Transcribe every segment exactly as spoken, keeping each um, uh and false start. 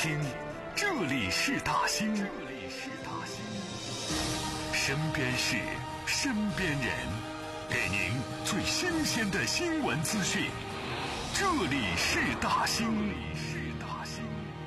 兴，这里是大兴，这里是大兴。身边事，身边人，给您最新鲜的新闻资讯。这里是大兴，这里是大兴。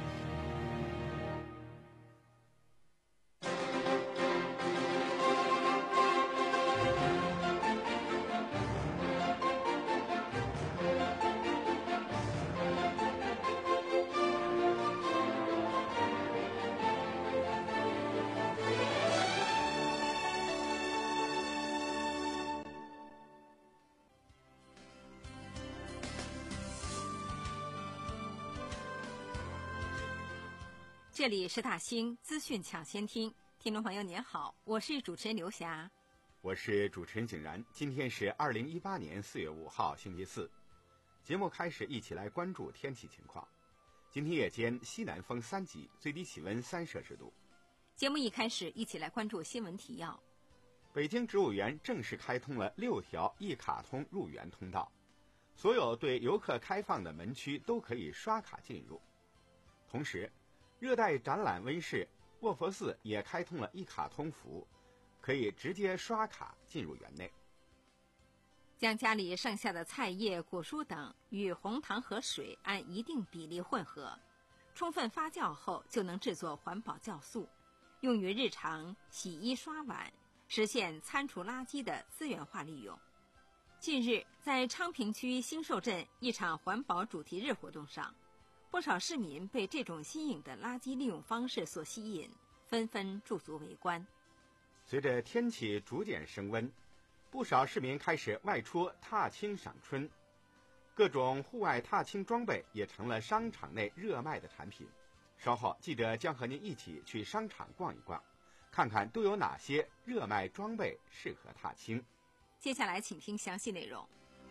这里是大兴资讯抢先听，听众朋友您好，我是主持人刘霞， 我是主持人景然。今天是二零一八年四月五号，星期四。节目开始，一起来关注天气情况。今天夜间西南风三级，最低气温三摄氏度。 节目一开始，一起来关注新闻提要。 北京植物园正式开通了六条一卡通入园通道，所有对游客开放的门区都可以刷卡进入。同时，热带展览温室卧佛寺也开通了一卡通服务，可以直接刷卡进入园内。 将家里剩下的菜叶、果蔬等与红糖和水按一定比例混合，充分发酵后就能制作环保酵素，用于日常洗衣刷碗，实现餐厨垃圾的资源化利用。近日，在昌平区兴寿镇一场环保主题日活动上，不少市民被这种新颖的垃圾利用方式所吸引，纷纷驻足围观。 随着天气逐渐升温，不少市民开始外出踏青赏春，各种户外踏青装备也成了商场内热卖的产品。稍后记者将和您一起去商场逛一逛，看看都有哪些热卖装备适合踏青。 接下来请听详细内容。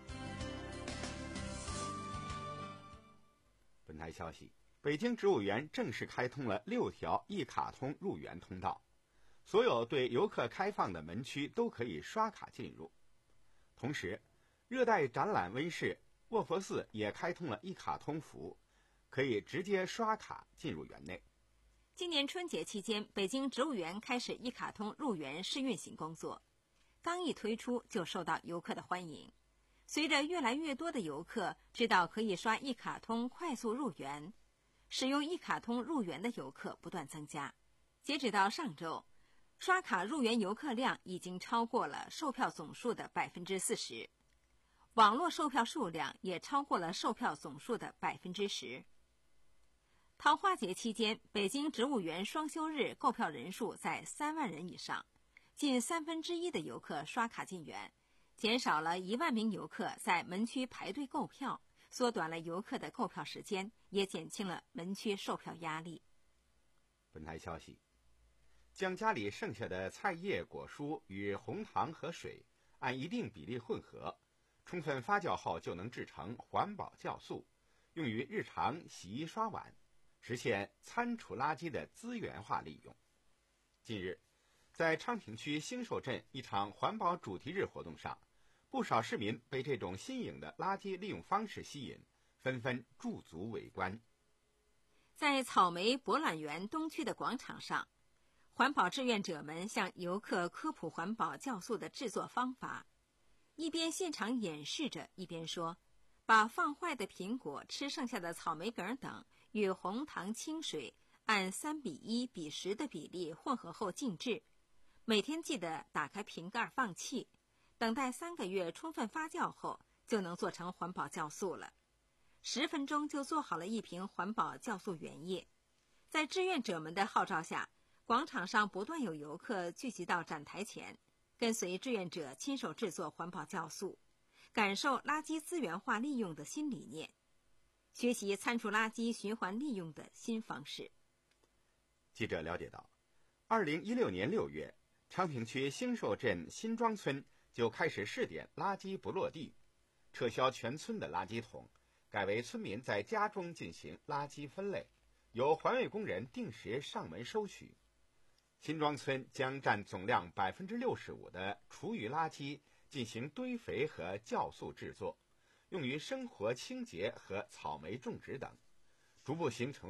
本台消息，北京植物园正式开通了六条一卡通入园通道，所有对游客开放的门区都可以刷卡进入。同时，热带展览温室卧佛寺也开通了一卡通服务，可以直接刷卡进入园内。 今年春节期间，北京植物园开始一卡通入园试运行工作，刚一推出就受到游客的欢迎。随着越来越多的游客知道可以刷一卡通快速入园，使用一卡通入园的游客不断增加。截止到上周，刷卡入园游客量已经超过了售票总数的 百分之四十， 网络售票数量也超过了售票总数的 百分之十。 桃花节期间，北京植物园双休日购票人数在三万人以上，近三分之一的游客刷卡进园，减少了一万名游客在门区排队购票，缩短了游客的购票时间，也减轻了门区售票压力。 本台消息，将家里剩下的菜叶、果蔬与红糖和水按一定比例混合，充分发酵后就能制成环保酵素，用于日常洗衣刷碗，实现餐厨垃圾的资源化利用。近日，在昌平区兴寿镇一场环保主题日活动上，不少市民被这种新颖的垃圾利用方式吸引，纷纷驻足围观。 在草莓博览园东区的广场上，环保志愿者们向游客科普环保酵素的制作方法，一边现场演示着，一边说，把放坏的苹果、吃剩下的草莓梗等与红糖、清水按三比一比十的比例混合后静置，每天记得打开瓶盖放气，等待三个月充分发酵后，就能做成环保酵素了。十分钟就做好了一瓶环保酵素原液。在志愿者们的号召下，广场上不断有游客聚集到展台前，跟随志愿者亲手制作环保酵素，感受垃圾资源化利用的新理念，学习餐厨垃圾循环利用的新方式。 记者了解到，二零一六年六月，昌平区兴寿镇新庄村就开始试点垃圾不落地，撤销全村的垃圾桶，改为村民在家中进行垃圾分类，由环卫工人定时上门收取。新庄村将占总量 百分之六十五 的厨余垃圾进行堆肥和酵素制作，用于生活清洁和草莓种植等，逐步形成了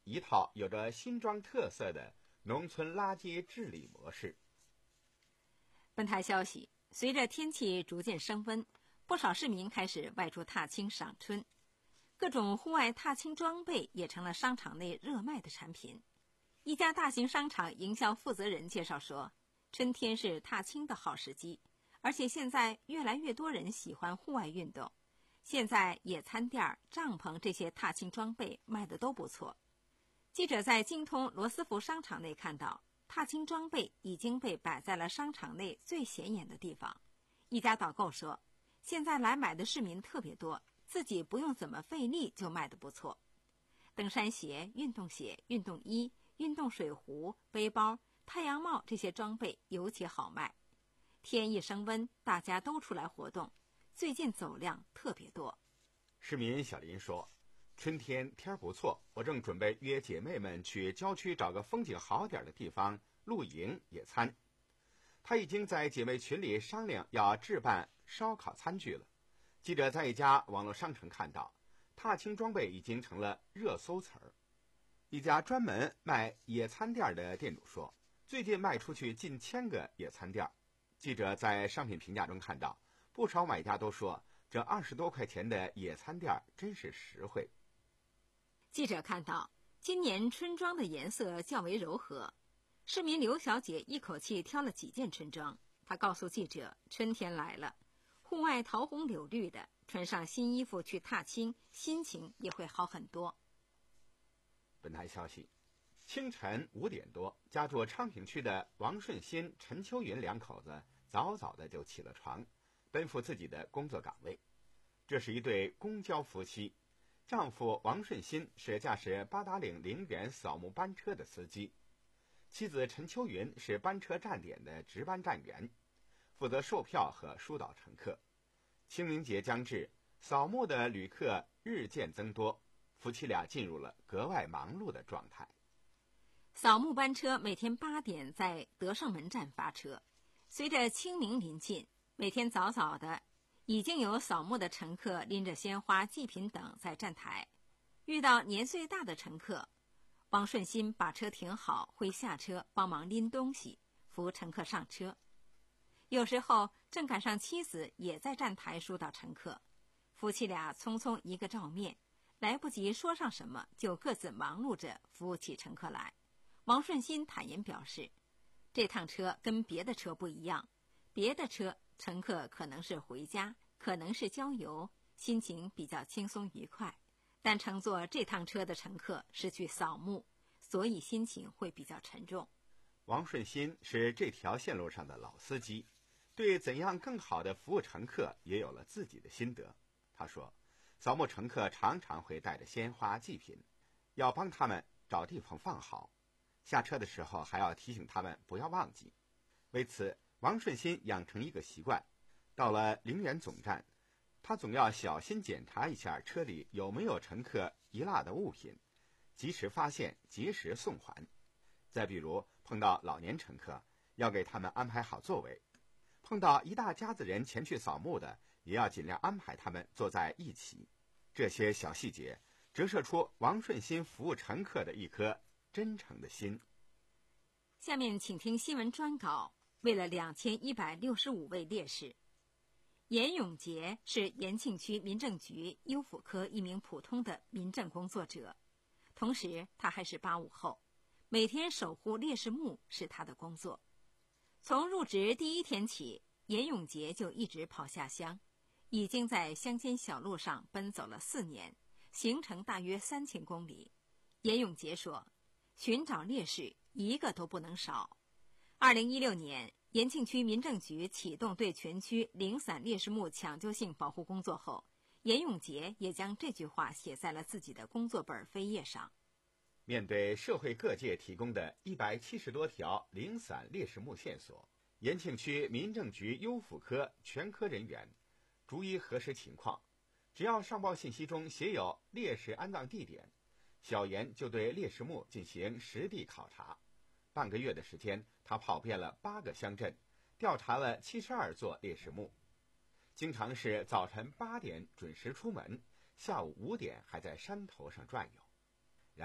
一套有着新庄特色的农村垃圾治理模式。 本台消息，随着天气逐渐升温，不少市民开始外出踏青赏春，各种户外踏青装备也成了商场内热卖的产品。一家大型商场营销负责人介绍说，春天是踏青的好时机，而且现在越来越多人喜欢户外运动，现在野餐垫、帐篷这些踏青装备卖的都不错。记者在京通罗斯福商场内看到，踏青装备已经被摆在了商场内最显眼的地方。一家导购说，现在来买的市民特别多，自己不用怎么费力就卖得不错。登山鞋、运动鞋、运动衣、运动水壶、背包、太阳帽这些装备尤其好卖。天一升温，大家都出来活动，最近走量特别多。 市民小林说，春天天不错，我正准备约姐妹们去郊区找个风景好点的地方露营野餐。他已经在姐妹群里商量要置办烧烤餐具了。记者在一家网络商城看到，踏青装备已经成了热搜词儿。一家专门卖野餐垫的店主说，最近卖出去近千个野餐垫。记者在商品评价中看到，不少买家都说，这二十多块钱的野餐垫真是实惠。 记者看到，今年春装的颜色较为柔和。市民刘小姐一口气挑了几件春装，她告诉记者，春天来了，户外桃红柳绿的，穿上新衣服去踏青，心情也会好很多。 本台消息，清晨五点多，家住昌平区的王顺新、陈秋云两口子早早的就起了床，奔赴自己的工作岗位。这是一对公交夫妻，丈夫王顺新是驾驶八达岭陵园扫墓班车的司机，妻子陈秋云是班车站点的值班站员，负责售票和疏导乘客。清明节将至，扫墓的旅客日渐增多，夫妻俩进入了格外忙碌的状态。 扫墓班车每天八点在德胜门站发车，随着清明临近，每天早早的已经有扫墓的乘客拎着鲜花、祭品等在站台。遇到年岁大的乘客，王顺新把车停好，会下车帮忙拎东西，扶乘客上车。有时候正赶上妻子也在站台疏导乘客，夫妻俩匆匆一个照面，来不及说上什么，就各自忙碌着扶起乘客来。王顺新坦言表示，这趟车跟别的车不一样，别的车乘客可能是回家，可能是郊游，心情比较轻松愉快，但乘坐这趟车的乘客是去扫墓，所以心情会比较沉重。 王顺新是这条线路上的老司机，对怎样更好地服务乘客也有了自己的心得。他说，扫墓乘客常常会带着鲜花祭品，要帮他们找地方放好，下车的时候还要提醒他们不要忘记。为此，王顺新养成一个习惯，到了陵园总站，他总要小心检查一下车里有没有乘客遗落的物品，及时发现，及时送还。再比如碰到老年乘客，要给他们安排好座位，碰到一大家子人前去扫墓的，也要尽量安排他们坐在一起。这些小细节折射出王顺新服务乘客的一颗真诚的心。 下面请听新闻专稿，为了两千一百六十五位烈士。严永杰是延庆区民政局优抚科一名普通的民政工作者，同时他还是八五后，每天守护烈士墓是他的工作。从入职第一天起，严永杰就一直跑下乡，已经在乡间小路上奔走了四年，行程大约三千公里。严永杰说，寻找烈士一个都不能少。二零一六年，延庆区民政局启动对全区零散烈士墓抢救性保护工作后，严永杰也将这句话写在了自己的工作本扉页上。 面对社会各界提供的一百七十多条零散烈士墓线索，延庆区民政局优抚科全科人员逐一核实情况，只要上报信息中写有烈士安葬地点，小严就对烈士墓进行实地考察。半个月的时间，他跑遍了八个乡镇，调查了七十二座烈士墓，经常是早晨八点准时出门，下午五点还在山头上转悠。然而，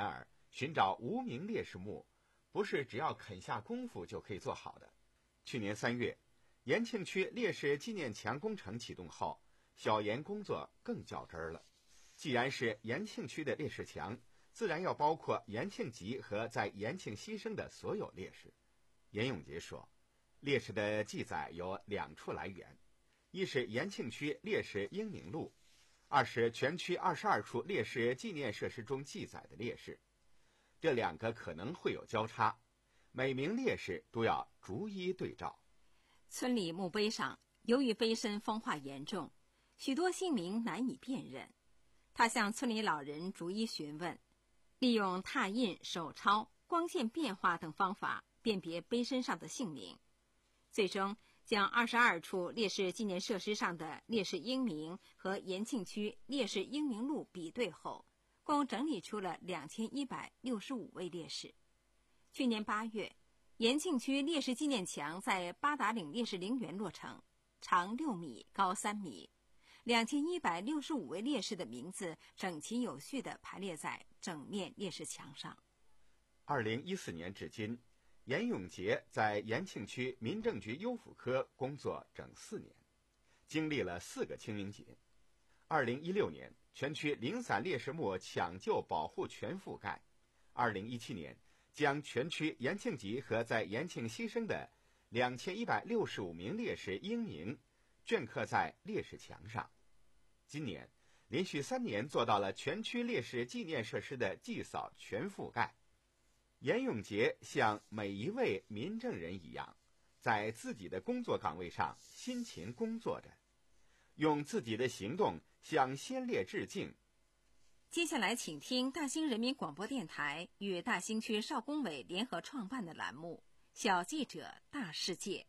寻找无名烈士墓，不是只要肯下功夫就可以做好的。去年三月，延庆区烈士纪念墙工程启动后，小研工作更较真儿了。既然是延庆区的烈士墙，自然要包括延庆籍和在延庆牺牲的所有烈士。严永杰说，烈士的记载有两处来源，一是延庆区烈士英名录，二是全区二十二处烈士纪念设施中记载的烈士。这两个可能会有交叉，每名烈士都要逐一对照。 村里墓碑上，由于碑身风化严重，许多姓名难以辨认。他向村里老人逐一询问，利用拓印、手抄、光线变化等方法辨别碑身上的姓名，最终将二十二处烈士纪念设施上的烈士英名和延庆区烈士英名录比对后，共整理出了两千一百六十五位烈士。去年八月，延庆区烈士纪念墙在八达岭烈士陵园落成，长六米，高三米。两千一百六十五位烈士的名字整齐有序地排列在整面烈士墙上。 二零一四年至今，严永杰在延庆区民政局优抚科工作整四年，经历了四个清明节。二零一六年，全区零散烈士墓抢救保护全覆盖。二零一七年，将全区延庆籍和在延庆牺牲的两千一百六十五名烈士英名镌刻在烈士墙上。今年，连续三年做到了全区烈士纪念设施的祭扫全覆盖。严永杰像每一位民政人一样，在自己的工作岗位上辛勤工作着，用自己的行动向先烈致敬。 接下来请听大兴人民广播电台与大兴区少工委联合创办的栏目《小记者大世界》。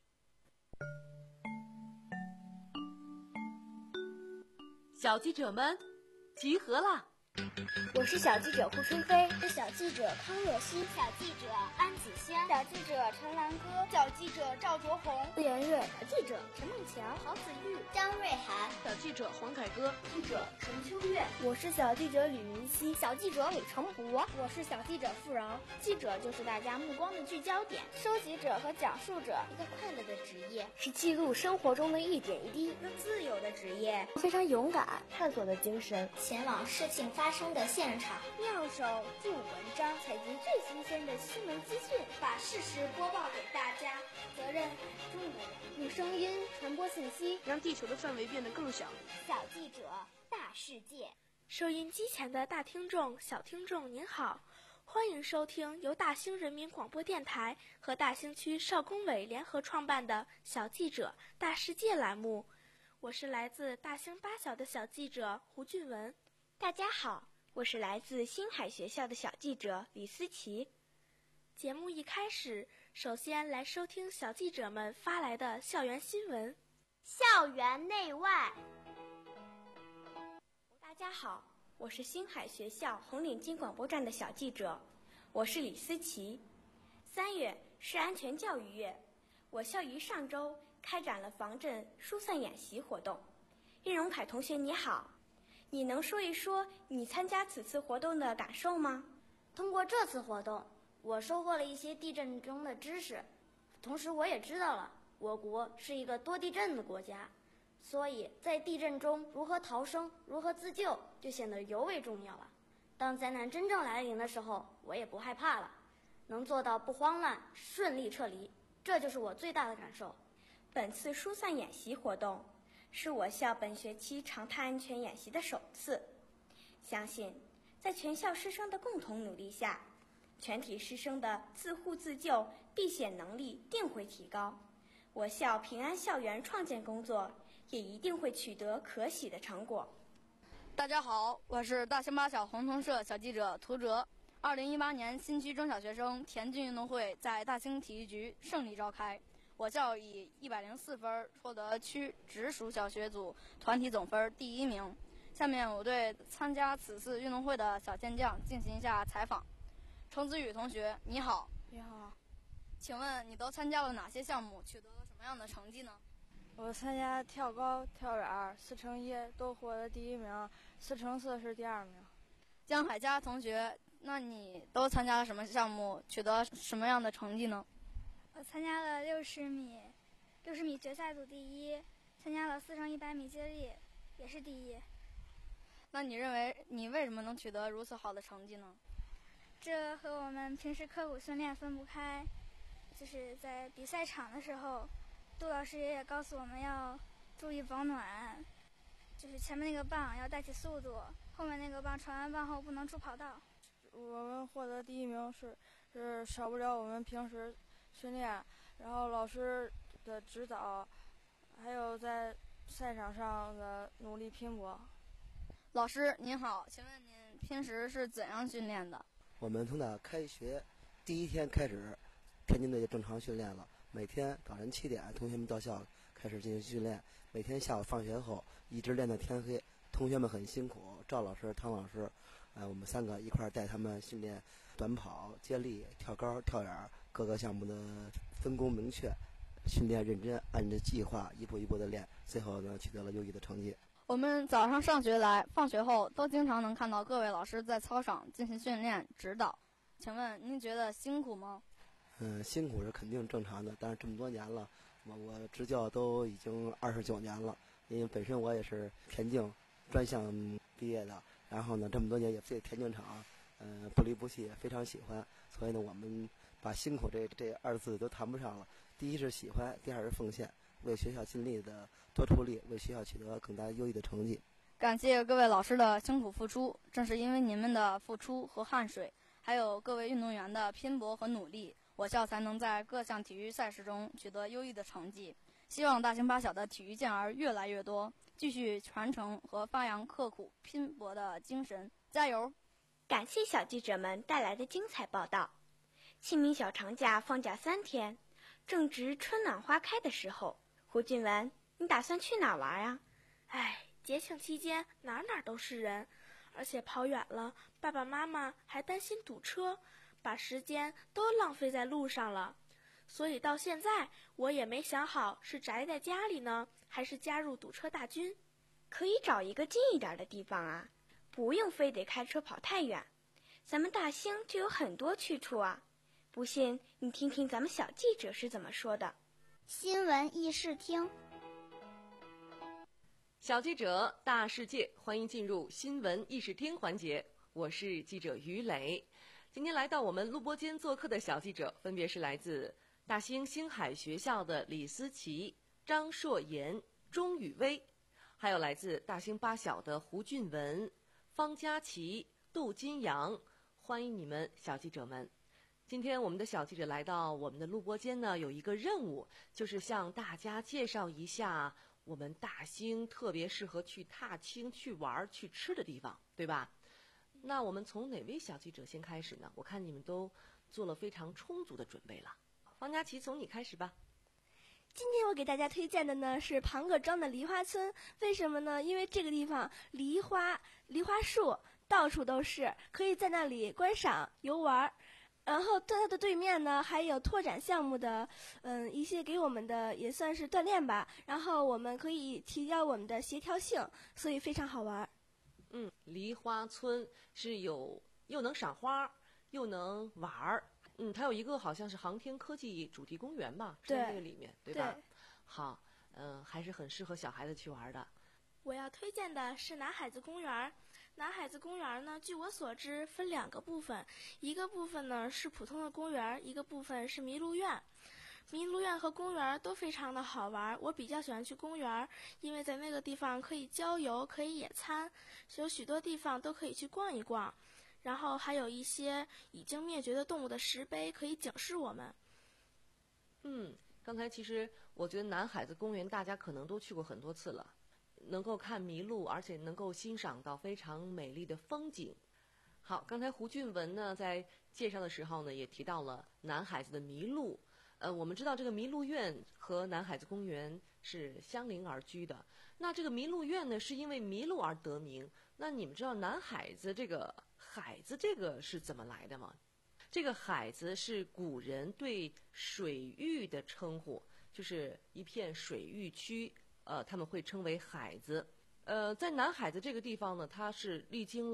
小记者们集合啦！ 我是小记者胡春飞，是小记者康若曦，小记者安子香，小记者陈兰歌，小记者赵卓红，顾妍月，小记者陈梦强，郝子玉，张瑞涵， 小记者黄凯歌， 记者陈秋月。我是小记者吕云熙，小记者李成博。我是小记者付饶。记者就是大家目光的聚焦点，收集者和讲述者，一个快乐的职业，是记录生活中的一点一滴，一个自由的职业，非常勇敢，探索的精神，前往事情发生的现场，妙手著文章，采集最新鲜的新闻资讯，把事实播报给大家。责任很重的人，用声音传播信息， 让地球的范围变得更小。 小记者大世界。收音机前的大听众、小听众您好，欢迎收听由大兴人民广播电台和大兴区少工委联合创办的小记者大世界栏目。我是来自大兴八小的小记者胡俊文。大家好，我是来自星海学校的小记者李思琪。节目一开始，首先来收听小记者们发来的校园新闻。校园内外。大家好，我是星海学校红领巾广播站的小记者，我是李思琪。三月是安全教育月，我校于上周开展了防震疏散演习活动。任荣凯同学你好，你能说一说你参加此次活动的感受吗？ 通过这次活动，我收获了一些地震中的知识，同时我也知道了我国是一个多地震的国家，所以在地震中如何逃生、如何自救就显得尤为重要了。当灾难真正来临的时候，我也不害怕了，能做到不慌乱、顺利撤离，这就是我最大的感受。 本次疏散演习活动是我校本学期常态安全演习的首次，相信在全校师生的共同努力下，全体师生的自护自救、避险能力定会提高，我校平安校园创建工作也一定会取得可喜的成果。 大家好，我是大兴八小红通社小记者涂哲。二零一八年新区中小学生田径运动会在大兴体育局胜利召开，我校以一百零四分获得区直属小学组团体总分第一名。下面我对参加此次运动会的小健将进行一下采访。程子宇同学，你好。 你好。 请问你都参加了哪些项目，取得了什么样的成绩呢？ 我参加跳高、跳远、四乘一都获得第一名，四乘四是第二名。 江海佳同学， 那你都参加了什么项目，取得什么样的成绩呢？ 我参加了六十米，六十米决赛组第一，参加了四乘一百米接力，也是第一。 那你认为你为什么能取得如此好的成绩呢？ 这和我们平时刻苦训练分不开。就是在比赛场的时候，杜老师也告诉我们要注意保暖，就是前面那个棒要带起速度，后面那个棒传完棒后不能出跑道。 我们获得第一名是是少不了我们平时训练，然后老师的指导，还有在赛场上的努力拼搏。 老师您好，请问您平时是怎样训练的？ 我们从打开学第一天开始，天津队就正常训练了。每天早晨七点，同学们到校开始进行训练，每天下午放学后一直练到天黑。同学们很辛苦，赵老师、汤老师，呃，我们三个一块儿带他们训练短跑、接力、跳高、跳远，各个项目的分工明确，训练认真，按照计划一步一步的练，最后呢取得了优异的成绩。 我们早上上学来，放学后都经常能看到各位老师在操场进行训练指导，请问您觉得辛苦吗？ 嗯，辛苦是肯定正常的，但是这么多年了，我我执教都已经二十九年了，因为本身我也是田径专项毕业的，然后呢这么多年也在田径场，嗯、呃、不离不弃，非常喜欢，所以呢我们把辛苦这这二字都谈不上了。第一是喜欢，第二是奉献，为学校尽力的多出力，为学校取得更加优异的成绩。 感谢各位老师的辛苦付出，正是因为你们的付出和汗水，还有各位运动员的拼搏和努力，我校才能在各项体育赛事中取得优异的成绩。希望大兴八小的体育健儿越来越多，继续传承和发扬刻苦拼搏的精神，加油！ 感谢小记者们带来的精彩报道。清明小长假放假三天，正值春暖花开的时候，胡俊文，你打算去哪儿玩啊？ 唉，节庆期间哪哪都是人，而且跑远了，爸爸妈妈还担心堵车，把时间都浪费在路上了。所以到现在我也没想好是宅在家里呢，还是加入堵车大军。 可以找一个近一点的地方啊，不用非得开车跑太远。咱们大兴就有很多去处啊，不信你听听咱们小记者是怎么说的。 新闻议事厅， 小记者大世界，欢迎进入新闻议事厅环节，我是记者于磊。今天来到我们录播间做客的小记者分别是来自大兴星海学校的李思琪、张硕妍、钟宇威，还有来自大兴八小的胡俊文、方佳琪、杜金阳，欢迎你们小记者们。今天我们的小记者来到我们的录播间呢，有一个任务，就是向大家介绍一下我们大兴特别适合去踏青、去玩、去吃的地方，对吧？那我们从哪位小记者先开始呢？我看你们都做了非常充足的准备了。方佳琪，从你开始吧。 今天我给大家推荐的呢是庞各庄的梨花村，为什么呢？因为这个地方梨花梨花树到处都是，可以在那里观赏游玩。然后在它的对面呢，还有拓展项目的，嗯，一些给我们的也算是锻炼吧。然后我们可以提高我们的协调性，所以非常好玩。 嗯，梨花村是有又能赏花又能玩儿。嗯，它有一个好像是航天科技主题公园吧，是在那个里面，对吧？ 对。 好，嗯、呃，还是很适合小孩子去玩的。 我要推荐的是南海子公园。南海子公园呢，据我所知分两个部分，一个部分呢是普通的公园，一个部分是麋鹿苑。麋鹿苑和公园都非常的好玩，我比较喜欢去公园，因为在那个地方可以郊游，可以野餐，有许多地方都可以去逛一逛，然后还有一些已经灭绝的动物的石碑可以警示我们。 嗯，刚才其实我觉得南海子公园大家可能都去过很多次了，能够看麋鹿，而且能够欣赏到非常美丽的风景。好，刚才胡俊文呢在介绍的时候呢也提到了南海子的麋鹿。呃，我们知道这个麋鹿苑和南海子公园是相邻而居的。那这个麋鹿苑呢是因为麋鹿而得名。那你们知道南海子这个海子这个是怎么来的吗？这个海子是古人对水域的称呼，就是一片水域区，呃，他们会称为海子。呃，在南海子这个地方呢，它是历经了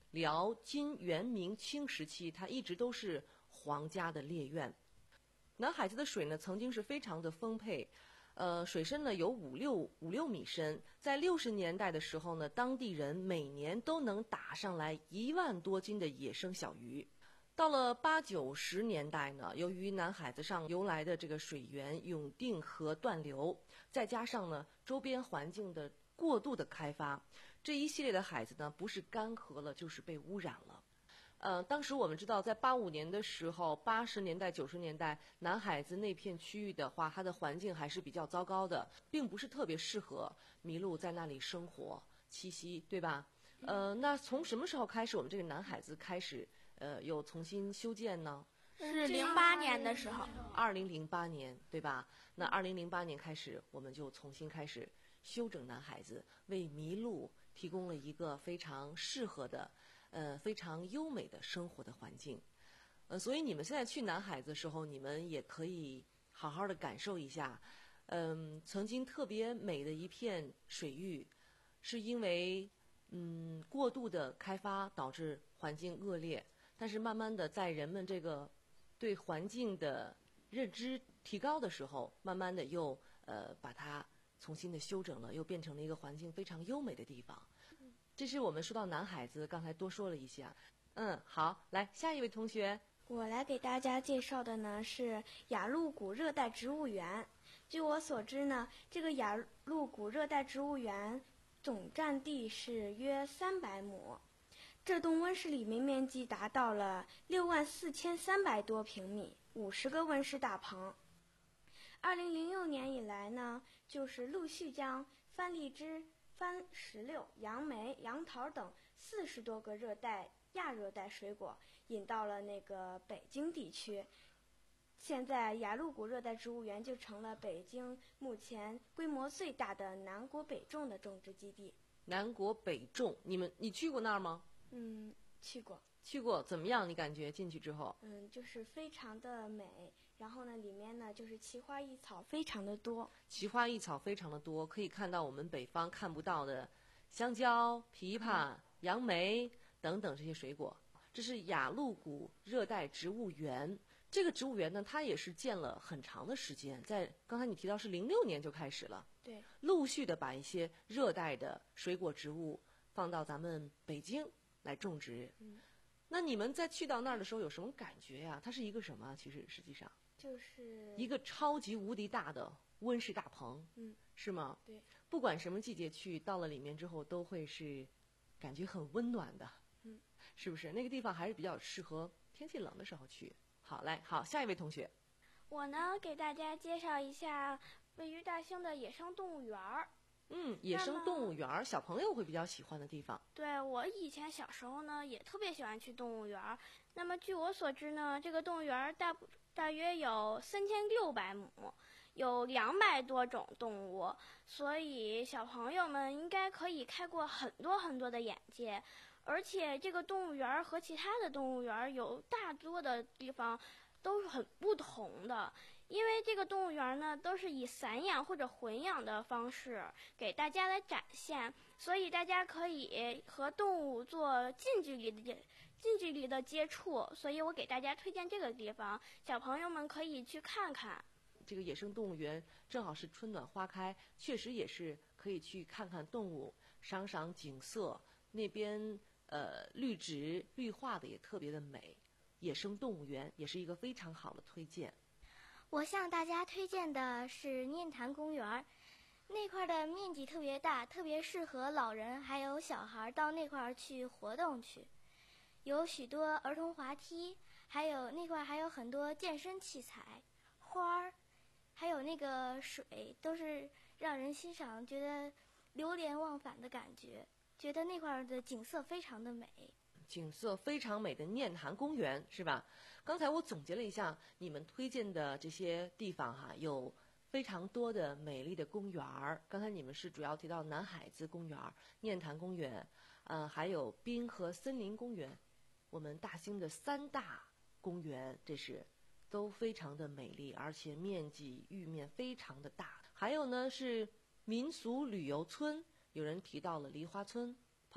辽、金、元、明清时期，它一直都是皇家的猎苑。南海子的水呢，曾经是非常的丰沛，呃，水深呢有五六五六米深。在六十年代的时候呢，当地人每年都能打上来一万多斤的野生小鱼。到了八九十年代呢，由于南海子上游来的这个水源永定河断流，再加上呢周边环境的过度的开发，这一系列的海子呢，不是干涸了，就是被污染了。呃，当时我们知道，在八五年的时候，八十年代、九十年代，南海子那片区域的话，它的环境还是比较糟糕的，并不是特别适合麋鹿在那里生活栖息，对吧？呃，那从什么时候开始，我们这个南海子开始呃有重新修建呢？ 是零八年的时候。 二零零八年，对吧？那二零零八年开始，我们就重新开始修整南海子，为麋鹿提供了一个非常适合的。呃，非常优美的生活的环境，呃，所以你们现在去南海子的时候，你们也可以好好的感受一下，嗯、呃，曾经特别美的一片水域，是因为嗯过度的开发导致环境恶劣，但是慢慢的在人们这个对环境的认知提高的时候，慢慢的又呃把它重新的修整了，又变成了一个环境非常优美的地方。这是我们说到南海子，刚才多说了一下。嗯，好，来下一位同学， 我来给大家介绍的呢是雅鹿谷热带植物园。据我所知呢，这个雅鹿谷热带植物园总占地是约三百亩，这栋温室里面面积达到了六万四千三百多平米，五十个温室大棚。二零零六年以来呢，就是陆续将番荔枝、番石榴、杨梅、杨桃等四十多个热带、亚热带水果引到了那个北京地区。现在雅鹿谷热带植物园就成了北京目前规模最大的南国北种的种植基地。 南国北种，你们你去过那儿吗？ 嗯，去过。 去过，怎么样？你感觉进去之后？ 嗯，就是非常的美。然后呢，里面呢就是奇花异草非常的多。 奇花异草非常的多，可以看到我们北方看不到的香蕉、枇杷、杨梅等等这些水果。这是雅鹿谷热带植物园。这个植物园呢，它也是建了很长的时间，在刚才你提到是零六年就开始了。 对。 陆续的把一些热带的水果植物放到咱们北京来种植。 嗯。 那你们在去到那儿的时候有什么感觉呀？它是一个什么？其实实际上就是一个超级无敌大的温室大棚， 嗯， 是吗？ 对。 不管什么季节去，到了里面之后都会是感觉很温暖的， 嗯， 是不是？那个地方还是比较适合天气冷的时候去。好，来，好，下一位同学。 我呢，给大家介绍一下位于大兴的野生动物园儿。 嗯，野生动物园儿，小朋友会比较喜欢的地方。 对，我以前小时候呢，也特别喜欢去动物园儿。那么据我所知呢，这个动物园儿大大约有三千六百亩，有两百多种动物，所以小朋友们应该可以开过很多很多的眼界。而且这个动物园儿和其他的动物园儿有大多的地方都是很不同的。因为这个动物园呢，都是以散养或者混养的方式给大家来展现，所以大家可以和动物做近距离的近距离的接触。所以我给大家推荐这个地方，小朋友们可以去看看。 这个野生动物园正好是春暖花开，确实也是可以去看看动物，赏赏景色。那边呃绿植绿化的也特别的美，野生动物园也是一个非常好的推荐。 我向大家推荐的是念坛公园，那块的面积特别大，特别适合老人还有小孩到那块去活动去。有许多儿童滑梯，还有那块还有很多健身器材、花儿，还有那个水，都是让人欣赏觉得流连忘返的感觉，觉得那块的景色非常的美。 景色非常美的念坛公园是吧？刚才我总结了一下你们推荐的这些地方哈，有非常多的美丽的公园儿。刚才你们是主要提到南海子公园、念坛公园，呃，还有滨河森林公园。我们大兴的三大公园，这是都非常的美丽，而且面积域面非常的大。还有呢是民俗旅游村，有人提到了梨花村。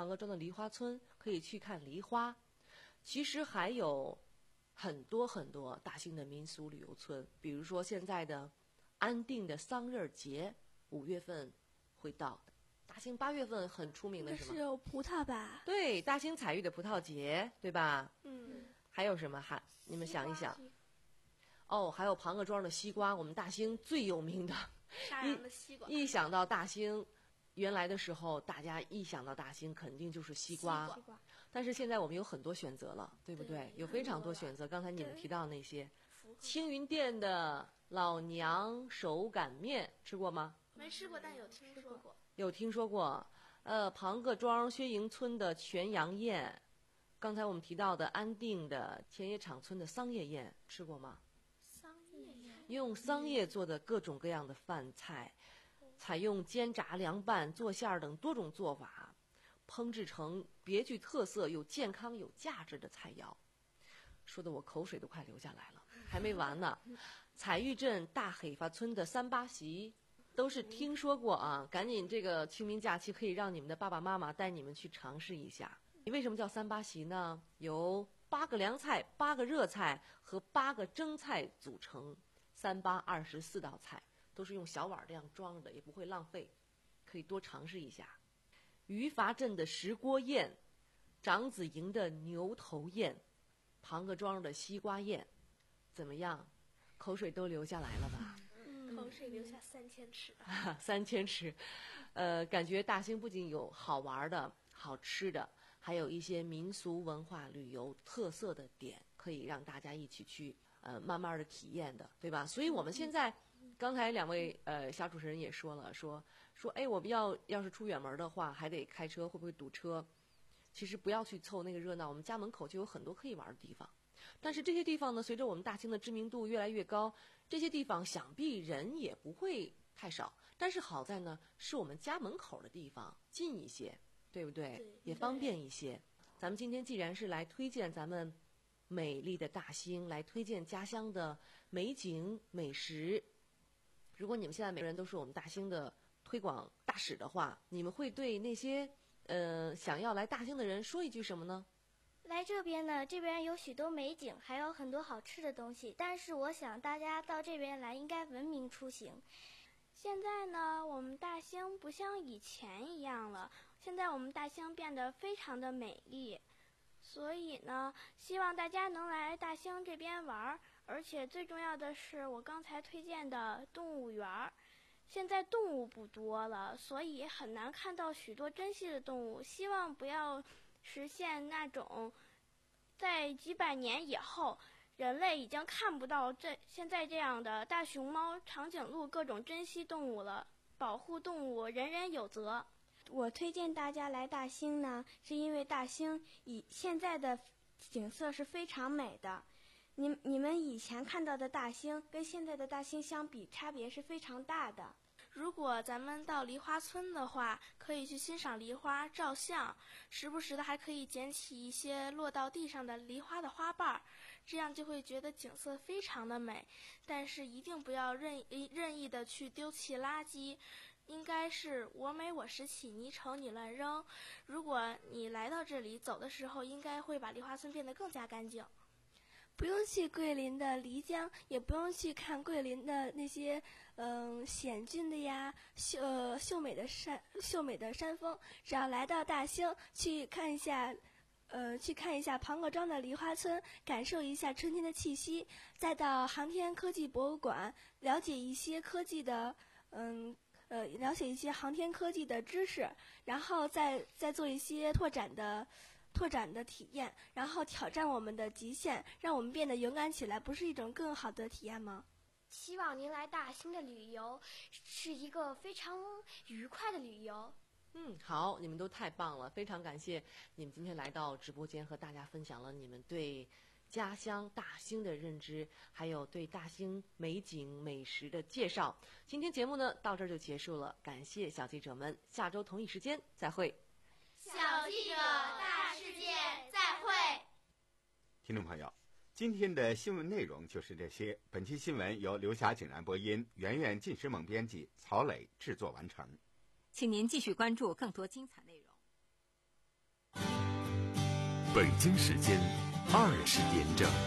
庞各庄的梨花村，可以去看梨花。其实还有很多很多大兴的民俗旅游村，比如说现在的安定的桑葚节，五月份会到的。大兴八月份很出名的什么？ 是有葡萄吧？ 对，大兴彩玉的葡萄节，对吧？ 嗯。 还有什么？还你们想一想。哦，还有庞各庄的西瓜，我们大兴最有名的。 沙洋的西瓜。 一想到大兴，原来的时候大家一想到大兴，肯定就是西瓜。 西瓜。 但是现在我们有很多选择了，对不对？对，有非常多选择。刚才你们提到那些，青云店的老娘手擀面吃过吗？ 没吃过，但有听说过。 有听说过。呃，庞各庄薛营村的全羊宴，刚才我们提到的安定的前野场村的桑叶宴吃过吗？ 桑叶宴。 用桑叶做的各种各样的饭菜，采用煎炸、凉拌、做馅儿等多种做法，烹制成别具特色又健康有价值的菜肴，说的我口水都快流下来了。还没完呢，彩玉镇大黑发村的三八席都是听说过啊，赶紧这个清明假期可以让你们的爸爸妈妈带你们去尝试一下。你为什么叫三八席呢？由八个凉菜、八个热菜和八个蒸菜组成，三八二十四道菜，都是用小碗这样装的，也不会浪费，可以多尝试一下。余伐镇的石锅宴，长子营的牛头宴，庞各庄的西瓜宴，怎么样？口水都流下来了吧？ 嗯，口水流下三千尺。 三千尺，呃，感觉大兴不仅有好玩的、好吃的，还有一些民俗文化旅游特色的点，可以让大家一起去呃慢慢的体验的，对吧？所以我们现在，刚才两位呃小主持人也说了，说说哎，我们要要是出远门的话，还得开车，会不会堵车？其实不要去凑那个热闹，我们家门口就有很多可以玩的地方。但是这些地方呢，随着我们大兴的知名度越来越高，这些地方想必人也不会太少。但是好在呢，是我们家门口的地方，近一些，对不对？ 对， 也方便一些。咱们今天既然是来推荐咱们美丽的大兴，来推荐家乡的美景美食，如果你们现在每个人都是我们大兴的推广大使的话，你们会对那些呃想要来大兴的人说一句什么呢？ 来这边呢，这边有许多美景，还有很多好吃的东西。但是我想大家到这边来应该文明出行。 现在呢，我们大兴不像以前一样了，现在我们大兴变得非常的美丽，所以呢，希望大家能来大兴这边玩。而且最重要的是，我刚才推荐的动物园，现在动物不多了，所以很难看到许多珍稀的动物。希望不要实现那种在几百年以后人类已经看不到这现在这样的大熊猫、长颈鹿各种珍稀动物了。保护动物人人有责。 我推荐大家来大兴呢，是因为大兴以现在的景色是非常美的。你你们以前看到的大兴跟现在的大兴相比，差别是非常大的。 如果咱们到梨花村的话，可以去欣赏梨花、照相，时不时的还可以捡起一些落到地上的梨花的花瓣，这样就会觉得景色非常的美。但是一定不要任任意的去丢弃垃圾，应该是我美我拾起，你丑你乱扔。如果你来到这里走的时候，应该会把梨花村变得更加干净。 不用去桂林的漓江，也不用去看桂林的那些嗯险峻的呀秀呃秀美的山秀美的山峰，只要来到大兴去看一下，呃去看一下庞各庄的梨花村，感受一下春天的气息，再到航天科技博物馆了解一些科技的嗯呃了解一些航天科技的知识，然后再再做一些拓展的。拓展的体验，然后挑战我们的极限，让我们变得勇敢起来，不是一种更好的体验吗？ 希望您来大兴的旅游是一个非常愉快的旅游。 嗯，好，你们都太棒了，非常感谢你们今天来到直播间和大家分享了你们对家乡大兴的认知，还有对大兴美景美食的介绍。今天节目呢到这儿就结束了，感谢小记者们，下周同一时间再会。 小记者大世界再会。 听众朋友，今天的新闻内容就是这些。本期新闻由刘霞、景然播音，圆圆、晋时猛编辑，曹磊制作完成。 请您继续关注更多精彩内容。 北京时间二十点整。